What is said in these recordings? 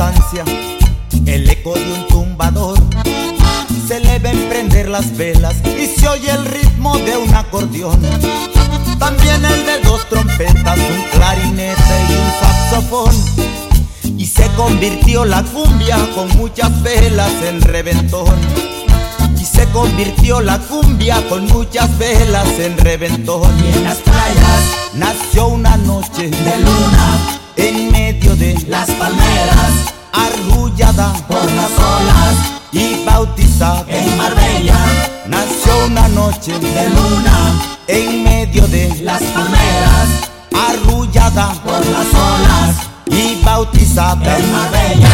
distancia el eco de un tumbador. Se le ven prender las velas y se oye el ritmo de un acordeón. También el de dos trompetas, un clarinete y un saxofón. Y se convirtió la cumbia con muchas velas en reventón. Y se convirtió la cumbia con muchas velas en reventón. Y en las playas nació una noche de luna en medio de las palmeras, arrullada por las olas y bautizada en Marbella. Nació una noche De luna en medio de las palmeras, arrullada por las olas y bautizada en Marbella.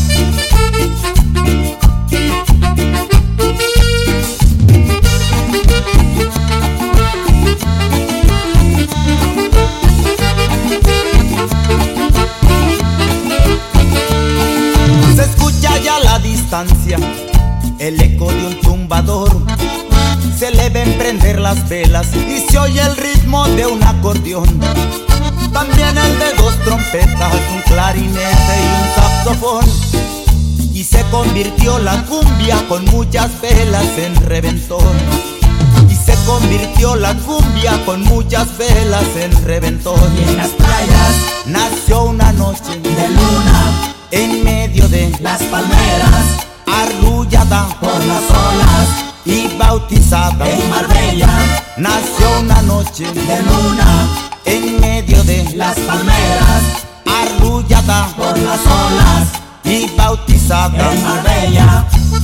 Se escucha ya a la distancia el eco de un tumbador. Se le ven prender las velas y se oye el ritmo de un acordeón. También el de dos trompetas, un clarinete y un saxofón. Y se convirtió la cumbia con muchas velas en reventón. Y se convirtió la cumbia con muchas velas en reventón. Y en las playas nació una noche de luna en medio de las palmeras, arrullada por las olas y bautizada en Marbella. Nació una noche De luna en medio de las palmeras, arrullada por las olas y bautizada en Marbella.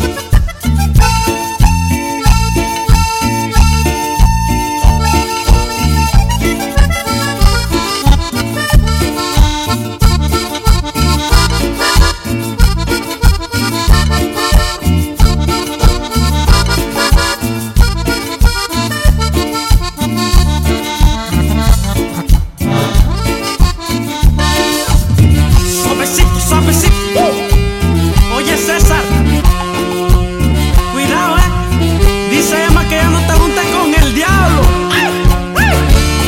Suavecito, suavecito. Oye César, cuidado, dice Emma que ya no te juntes con el diablo. ¡Ay! ¡Ay!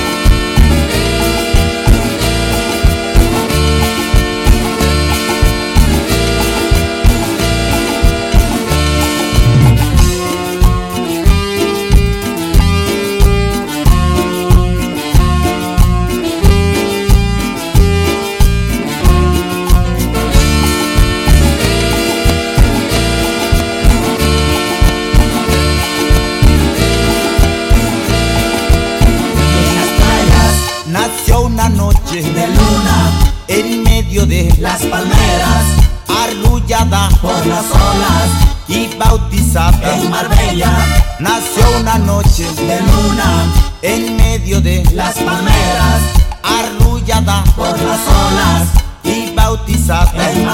En las playas Nació una noche de luna en medio de las palmeras, arrullada por las olas y bautizada en Marbella. Nació una noche De luna en medio de las palmeras, arrullada por las olas y bautizada en